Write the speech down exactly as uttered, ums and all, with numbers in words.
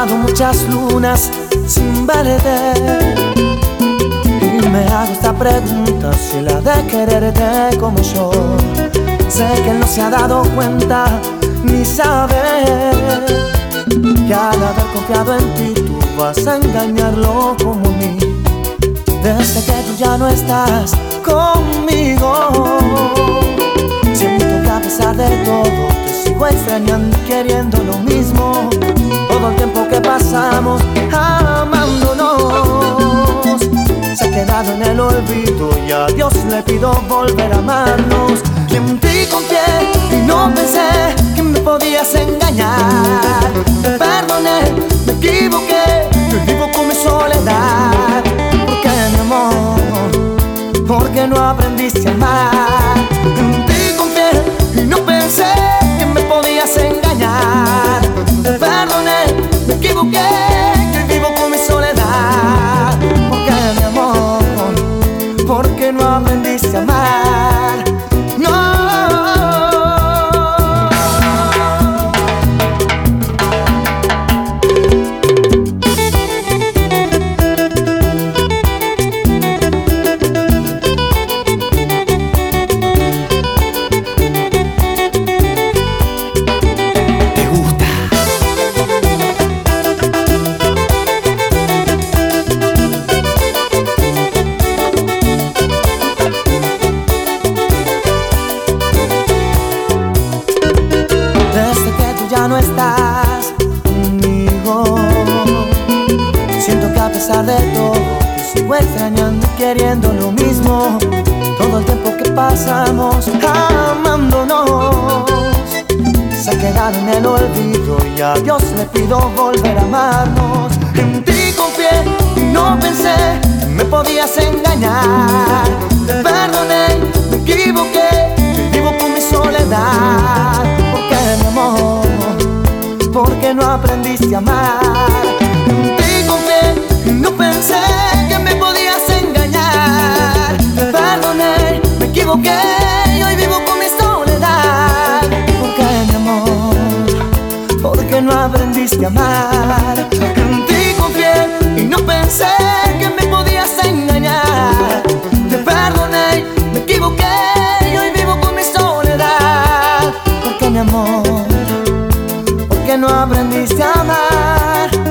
pasado muchas lunas sin verte, y me hago esta pregunta, si la de quererte como yo. Sé que él no se ha dado cuenta ni sabe que al haber confiado en ti tú vas a engañarlo como a mí. Desde que tú ya no estás conmigo, siento que a pesar de todo te sigo extrañando y queriendo lo mismo. Todo el tiempo que pasamos amándonos se ha quedado en el olvido, y a Dios le pido volver a amarnos. Y en ti confié y no pensé que me podías engañar. Te perdoné, me equivoqué, yo vivo con mi soledad. ¿Por qué, mi amor? ¿Por qué no aprendiste a amar? En ti confié y no pensé que me podías engañar. Te perdoné, me equivoqué, yo vivo con mi soledad. ¿Por qué, mi amor? ¿Por qué no aprendiste a amar? No. Ya no estás conmigo, siento que a pesar de todo te sigo extrañando y queriendo lo mismo. Todo el tiempo que pasamos amándonos se ha quedado en el olvido, y a Dios le pido volver a amarnos. En ti confié y no pensé que me podías engañar. Te perdoné, me equivoqué, y vivo con mi soledad. ¿Por qué, mi amor? ¿Por qué no aprendiste a amar? En ti confié y no pensé que me podías engañar. Te perdoné, me equivoqué, y hoy vivo con mi soledad. ¿Por qué, mi amor? ¿Por qué no aprendiste a amar? En ti confié y no pensé que me podías engañar. Te perdoné, me equivoqué, y hoy vivo con mi soledad. ¿Por qué, mi amor? ¿Por qué no aprendiste a amar?